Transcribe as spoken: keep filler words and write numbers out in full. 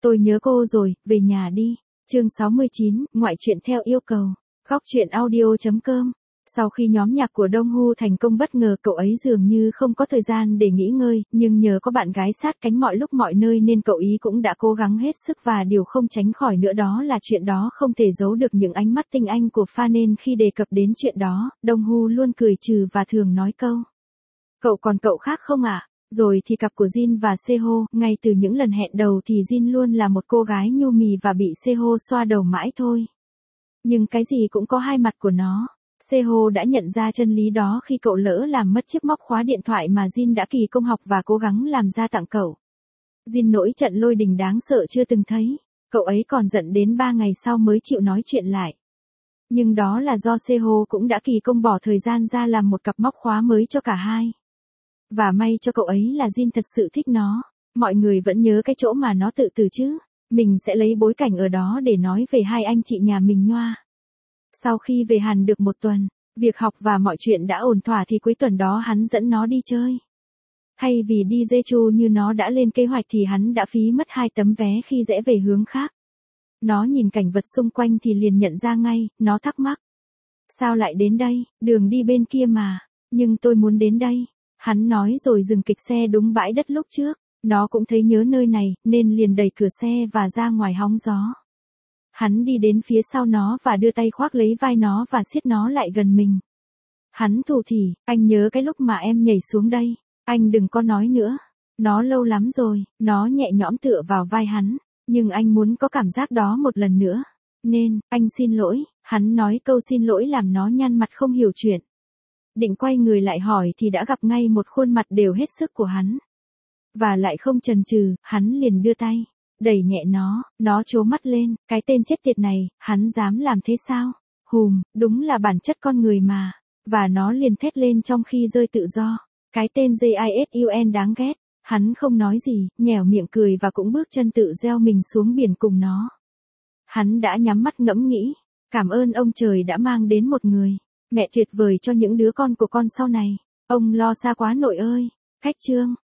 Tôi nhớ cô rồi, về nhà đi. Chương sáu mươi chín, ngoại truyện theo yêu cầu. Góc truyện audio chấm com. Sau khi nhóm nhạc của Đông Hu thành công bất ngờ, cậu ấy dường như không có thời gian để nghỉ ngơi, nhưng nhờ có bạn gái sát cánh mọi lúc mọi nơi nên cậu ý cũng đã cố gắng hết sức, và điều không tránh khỏi nữa đó là chuyện đó không thể giấu được những ánh mắt tinh anh của fan, nên khi đề cập đến chuyện đó, Đông Hu luôn cười trừ và thường nói câu: "Cậu còn cậu khác không ạ?" À? Rồi thì cặp của Jin và Seho, ngay từ những lần hẹn đầu thì Jin luôn là một cô gái nhu mì và bị Seho xoa đầu mãi thôi. Nhưng cái gì cũng có hai mặt của nó. Seho đã nhận ra chân lý đó khi cậu lỡ làm mất chiếc móc khóa điện thoại mà Jin đã kỳ công học và cố gắng làm ra tặng cậu. Jin nổi trận lôi đình đáng sợ chưa từng thấy. Cậu ấy còn giận đến ba ngày sau mới chịu nói chuyện lại. Nhưng đó là do Seho cũng đã kỳ công bỏ thời gian ra làm một cặp móc khóa mới cho cả hai. Và may cho cậu ấy là Jin thật sự thích nó. Mọi người vẫn nhớ cái chỗ mà nó tự tử chứ. Mình sẽ lấy bối cảnh ở đó để nói về hai anh chị nhà mình nhoa. Sau khi về Hàn được một tuần, việc học và mọi chuyện đã ổn thỏa thì cuối tuần đó hắn dẫn nó đi chơi. Thay vì đi Jeju như nó đã lên kế hoạch thì hắn đã phí mất hai tấm vé khi rẽ về hướng khác. Nó nhìn cảnh vật xung quanh thì liền nhận ra ngay, nó thắc mắc. Sao lại đến đây, đường đi bên kia mà, nhưng tôi muốn đến đây. Hắn nói rồi dừng kịch xe đúng bãi đất lúc trước. Nó cũng thấy nhớ nơi này, nên liền đẩy cửa xe và ra ngoài hóng gió. Hắn đi đến phía sau nó và đưa tay khoác lấy vai nó và siết nó lại gần mình. Hắn thủ thỉ, anh nhớ cái lúc mà em nhảy xuống đây. Anh đừng có nói nữa. Nó lâu lắm rồi. Nó nhẹ nhõm tựa vào vai hắn. Nhưng anh muốn có cảm giác đó một lần nữa. Nên, anh xin lỗi. Hắn nói câu xin lỗi làm nó nhăn mặt không hiểu chuyện. Định quay người lại hỏi thì đã gặp ngay một khuôn mặt đều hết sức của hắn. Và lại không chần chừ, hắn liền đưa tay, đẩy nhẹ nó, nó trố mắt lên, cái tên chết tiệt này, hắn dám làm thế sao? Hùm, đúng là bản chất con người mà. Và nó liền thét lên trong khi rơi tự do. Cái tên Jin đáng ghét. Hắn không nói gì, nhẻo miệng cười và cũng bước chân tự gieo mình xuống biển cùng nó. Hắn đã nhắm mắt ngẫm nghĩ, cảm ơn ông trời đã mang đến một người mẹ tuyệt vời cho những đứa con của con sau này. Ông lo xa quá nội ơi. Cách chương